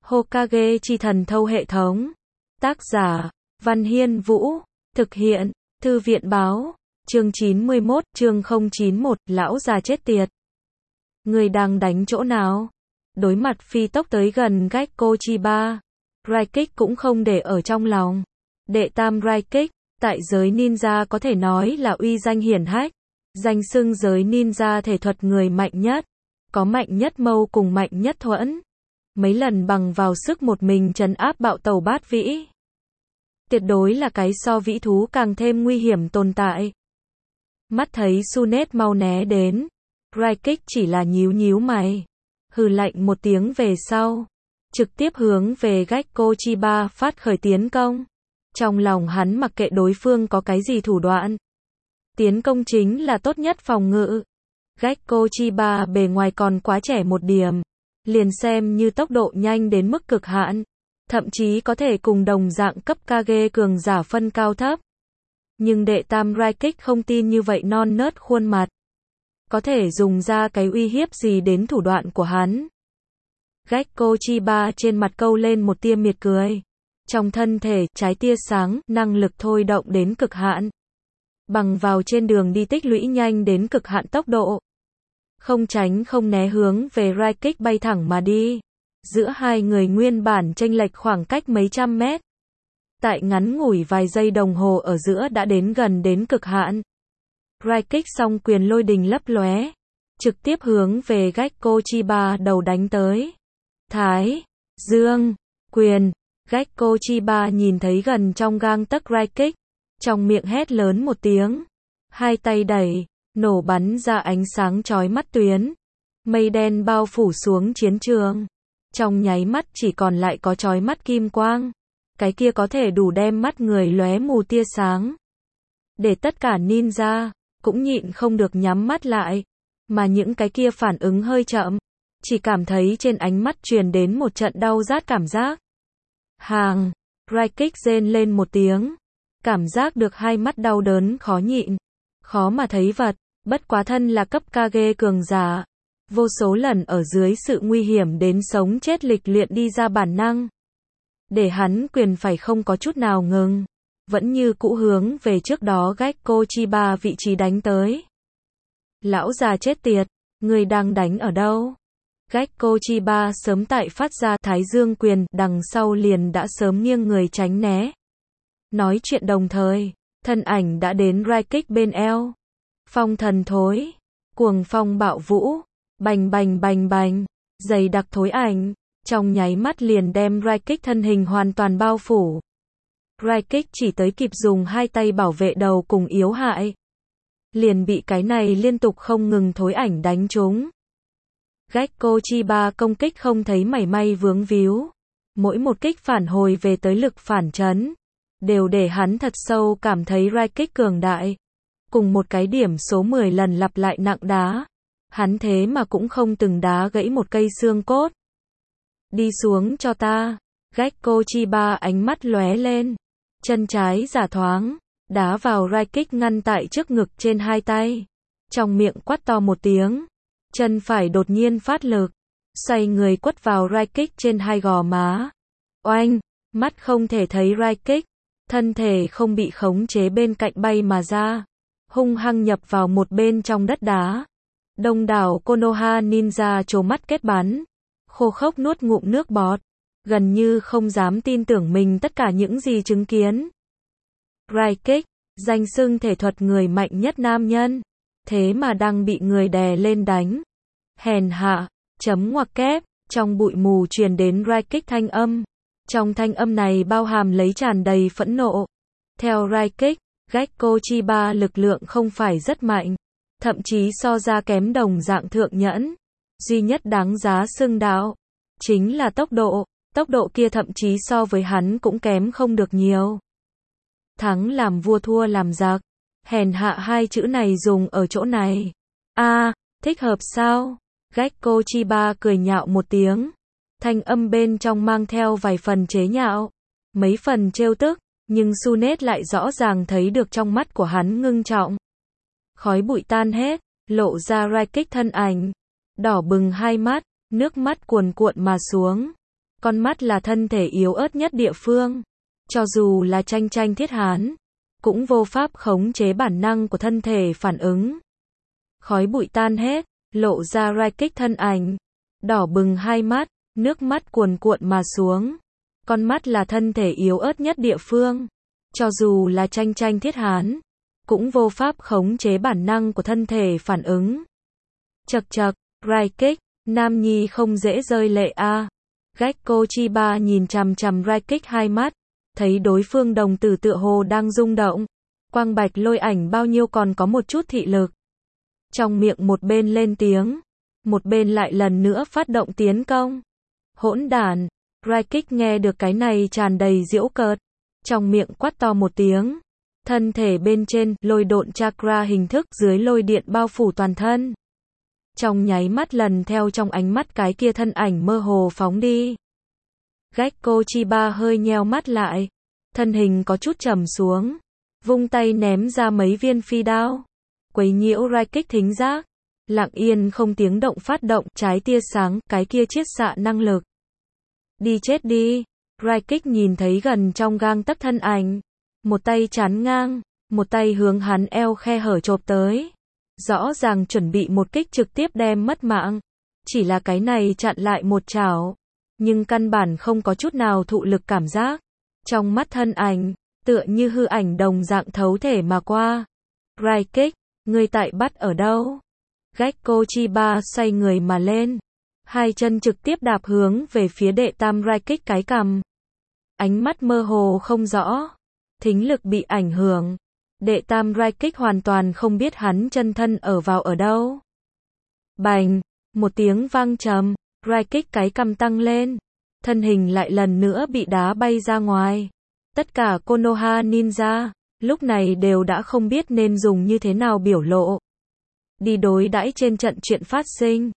Hokage chi thần thâu hệ thống. Tác giả, Văn Hiên Vũ. Thực hiện, Thư viện báo. Chương 91, chương 091, lão già chết tiệt. Người đang đánh chỗ nào? Đối mặt phi tốc tới gần Gekko Chiba, Raikik cũng không để ở trong lòng. Đệ tam Raikik, tại giới ninja có thể nói là uy danh hiển hách, danh xưng giới ninja thể thuật người mạnh nhất, có mạnh nhất mâu cùng mạnh nhất thuẫn. Mấy lần bằng vào sức một mình trấn áp bạo tàu bát vĩ. Tuyệt đối là cái so vĩ thú càng thêm nguy hiểm tồn tại. Mắt thấy Sunet mau né đến, Raikik chỉ là nhíu nhíu mày, hừ lạnh một tiếng về sau, trực tiếp hướng về Gekko Chiba phát khởi tiến công. Trong lòng hắn mặc kệ đối phương có cái gì thủ đoạn, tiến công chính là tốt nhất phòng ngự. Gekko Chiba bề ngoài còn quá trẻ một điểm, liền xem như tốc độ nhanh đến mức cực hạn, thậm chí có thể cùng đồng dạng cấp Kage cường giả phân cao thấp. Nhưng đệ tam Raikik không tin như vậy non nớt khuôn mặt có thể dùng ra cái uy hiếp gì đến thủ đoạn của hắn. Gekko Chiba trên mặt câu lên một tia miệt cười. Trong thân thể, trái tia sáng, năng lực thôi động đến cực hạn. Bằng vào trên đường đi tích lũy nhanh đến cực hạn tốc độ. Không tránh không né hướng về Raikik bay thẳng mà đi. Giữa hai người nguyên bản chênh lệch khoảng cách mấy trăm mét. Tại ngắn ngủi vài giây đồng hồ ở giữa đã đến gần đến cực hạn. Raikik song quyền lôi đình lấp lóe, trực tiếp hướng về Gekko Chiba đầu đánh tới. Thái Dương quyền. Gekko Chiba nhìn thấy gần trong gang tấc Raikik, trong miệng hét lớn một tiếng, hai tay đẩy, nổ bắn ra ánh sáng chói mắt tuyến, mây đen bao phủ xuống chiến trường. Trong nháy mắt chỉ còn lại có chói mắt kim quang, cái kia có thể đủ đem mắt người lóe mù tia sáng. Để tất cả ninja cũng nhịn không được nhắm mắt lại, mà những cái kia phản ứng hơi chậm, chỉ cảm thấy trên ánh mắt truyền đến một trận đau rát cảm giác. Hàng, Raikik rên lên một tiếng, cảm giác được hai mắt đau đớn khó nhịn, khó mà thấy vật, bất quá thân là cấp Kage cường giả, vô số lần ở dưới sự nguy hiểm đến sống chết lịch luyện đi ra bản năng. Để hắn quyền phải không có chút nào ngừng, vẫn như cũ hướng về trước đó Gekko Chiba vị trí đánh tới. Lão già chết tiệt, người đang đánh ở đâu? Gekko Chiba sớm tại phát ra Thái Dương quyền, đằng sau liền đã sớm nghiêng người tránh né. Nói chuyện đồng thời, thân ảnh đã đến Raikik bên eo. Phong thần thối, cuồng phong bạo vũ, bành bành bành bành, dày đặc thối ảnh, trong nháy mắt liền đem Raikik thân hình hoàn toàn bao phủ. Raikik chỉ tới kịp dùng hai tay bảo vệ đầu cùng yếu hại, liền bị cái này liên tục không ngừng thối ảnh đánh trúng. Gekko Chiba công kích không thấy mảy may vướng víu, mỗi một kích phản hồi về tới lực phản chấn, đều để hắn thật sâu cảm thấy Raikik cường đại. Cùng một cái điểm số 10 lần lặp lại nặng đá, hắn thế mà cũng không từng đá gãy một cây xương cốt. Đi xuống cho ta. Gekko Chiba ánh mắt lóe lên, chân trái giả thoáng, đá vào Raikik ngăn tại trước ngực trên hai tay. Trong miệng quát to một tiếng, chân phải đột nhiên phát lực, xoay người quất vào Raikik trên hai gò má. Oanh, mắt không thể thấy Raikik, thân thể không bị khống chế bên cạnh bay mà ra, hung hăng nhập vào một bên trong đất đá. Đông đảo Konoha ninja trố mắt kết bắn, khô khốc nuốt ngụm nước bọt, gần như không dám tin tưởng mình tất cả những gì chứng kiến. Raikik, danh xưng thể thuật người mạnh nhất nam nhân, thế mà đang bị người đè lên đánh. Hèn hạ, chấm ngoặc kép, trong bụi mù truyền đến Raikik thanh âm. Trong thanh âm này bao hàm lấy tràn đầy phẫn nộ. Theo Raikik, Gekko Chiba lực lượng không phải rất mạnh, thậm chí so ra kém đồng dạng thượng nhẫn. Duy nhất đáng giá xưng đạo chính là tốc độ kia thậm chí so với hắn cũng kém không được nhiều. Thắng làm vua thua làm giặc, hèn hạ hai chữ này dùng ở chỗ này. Thích hợp sao? Gekko Chiba cười nhạo một tiếng, thanh âm bên trong mang theo vài phần chế nhạo, mấy phần trêu tức, nhưng Sunet lại rõ ràng thấy được trong mắt của hắn ngưng trọng. Khói bụi tan hết, lộ ra Raikik thân ảnh, đỏ bừng hai mắt, nước mắt cuồn cuộn mà xuống. Con mắt là thân thể yếu ớt nhất địa phương. Cho dù là tranh tranh thiết hán, cũng vô pháp khống chế bản năng của thân thể phản ứng. Khói bụi tan hết, lộ ra Raikik thân ảnh. Đỏ bừng hai mắt, nước mắt cuồn cuộn mà xuống. Con mắt là thân thể yếu ớt nhất địa phương. Cho dù là tranh tranh thiết hán, cũng vô pháp khống chế bản năng của thân thể phản ứng. Chậc chậc, Raikik, nam nhi không dễ rơi lệ a. Gekko Chiba nhìn chằm chằm Raikik hai mắt, thấy đối phương đồng tử tựa hồ đang rung động. Quang bạch lôi ảnh bao nhiêu còn có một chút thị lực. Trong miệng một bên lên tiếng, một bên lại lần nữa phát động tiến công. Hỗn đản, Raikik nghe được cái này tràn đầy giễu cợt, trong miệng quát to một tiếng. Thân thể bên trên, lôi độn chakra hình thức dưới lôi điện bao phủ toàn thân. Trong nháy mắt lần theo trong ánh mắt cái kia thân ảnh mơ hồ phóng đi. Gekko Chiba hơi nheo mắt lại, thân hình có chút trầm xuống, vung tay ném ra mấy viên phi đao, quấy nhiễu Raikik thính giác, lặng yên không tiếng động phát động trái tia sáng, cái kia chiết xạ năng lực. Đi chết đi, Raikik nhìn thấy gần trong gang tấc thân ảnh, một tay chắn ngang, một tay hướng hắn eo khe hở chộp tới. Rõ ràng chuẩn bị một kích trực tiếp đem mất mạng, chỉ là cái này chặn lại một chảo, nhưng căn bản không có chút nào thụ lực cảm giác. Trong mắt thân ảnh, tựa như hư ảnh đồng dạng thấu thể mà qua. Raikik, ngươi tại bắt ở đâu? Gekko Chiba xoay người mà lên, hai chân trực tiếp đạp hướng về phía đệ tam Raikik cái cằm. Ánh mắt mơ hồ không rõ, thính lực bị ảnh hưởng. Đệ tam Raikik hoàn toàn không biết hắn chân thân ở vào ở đâu. Bành, một tiếng vang trầm, Raikik cái cằm tăng lên, thân hình lại lần nữa bị đá bay ra ngoài. Tất cả Konoha ninja, lúc này đều đã không biết nên dùng như thế nào biểu lộ. Đi đối đãi trên trận chuyện phát sinh.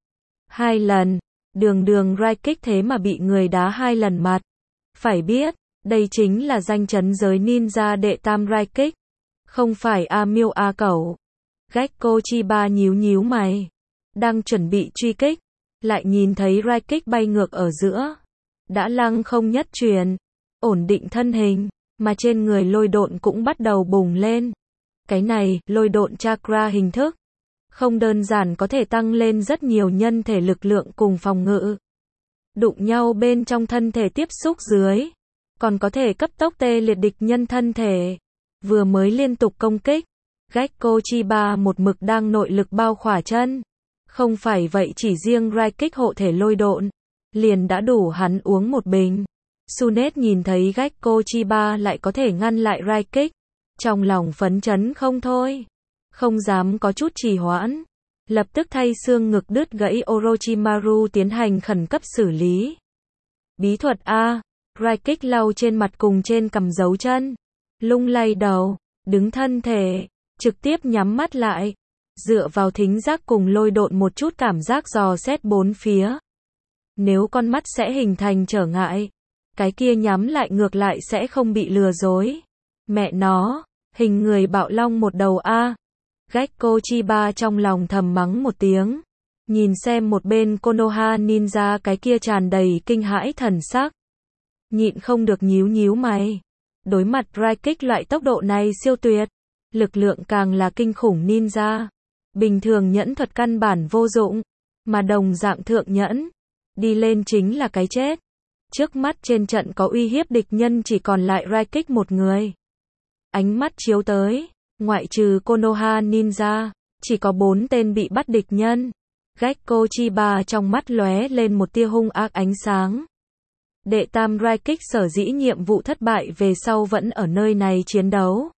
2 lần, đường Raikik thế mà bị người đá 2 lần mặt. Phải biết, đây chính là danh chấn giới ninja đệ tam Raikik. Không phải A miêu A cẩu. Gekko Chiba nhíu mày, đang chuẩn bị truy kích, lại nhìn thấy Raikik bay ngược ở giữa. Đã lăng không nhất truyền, ổn định thân hình, mà trên người lôi độn cũng bắt đầu bùng lên. Cái này, lôi độn chakra hình thức, không đơn giản có thể tăng lên rất nhiều nhân thể lực lượng cùng phòng ngự. Đụng nhau bên trong thân thể tiếp xúc dưới, còn có thể cấp tốc tê liệt địch nhân thân thể. Vừa mới liên tục công kích, Gekko Chiba một mực đang nội lực bao khỏa chân. Không phải vậy chỉ riêng Raikik hộ thể lôi độn, liền đã đủ hắn uống một bình. Sunet nhìn thấy Gekko Chiba lại có thể ngăn lại Raikik, trong lòng phấn chấn không thôi. Không dám có chút trì hoãn, lập tức thay xương ngực đứt gãy Orochimaru tiến hành khẩn cấp xử lý. Bí thuật A, Raikik lau trên mặt cùng trên cằm dấu chân. Lung lay đầu, đứng thân thể, trực tiếp nhắm mắt lại, dựa vào thính giác cùng lôi độn một chút cảm giác dò xét bốn phía. Nếu con mắt sẽ hình thành trở ngại, cái kia nhắm lại ngược lại sẽ không bị lừa dối. Mẹ nó, hình người bạo long một đầu a. Gekko Chiba trong lòng thầm mắng một tiếng, nhìn xem một bên Konoha ninja cái kia tràn đầy kinh hãi thần sắc, nhịn không được nhíu mày. Đối mặt Raikik loại tốc độ này siêu tuyệt, lực lượng càng là kinh khủng ninja. Bình thường nhẫn thuật căn bản vô dụng, mà đồng dạng thượng nhẫn, đi lên chính là cái chết. Trước mắt trên trận có uy hiếp địch nhân chỉ còn lại Raikik một người. Ánh mắt chiếu tới, ngoại trừ Konoha ninja, chỉ có 4 tên bị bắt địch nhân. Gekko Chiba trong mắt lóe lên một tia hung ác ánh sáng. Đệ tam Raikik sở dĩ nhiệm vụ thất bại về sau vẫn ở nơi này chiến đấu.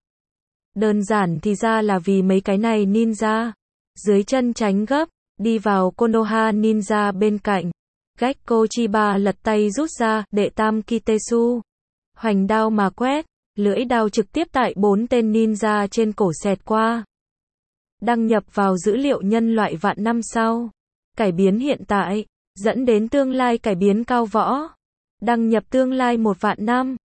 Đơn giản thì ra là vì mấy cái này ninja. Dưới chân tránh gấp, đi vào Konoha ninja bên cạnh. Gekko Chiba lật tay rút ra, đệ tam Kitesu. Hoành đao mà quét, lưỡi đao trực tiếp tại 4 tên ninja trên cổ xẹt qua. Đăng nhập vào dữ liệu nhân loại vạn năm sau. Cải biến hiện tại, dẫn đến tương lai cải biến cao võ. Đăng nhập tương lai 1 vạn năm.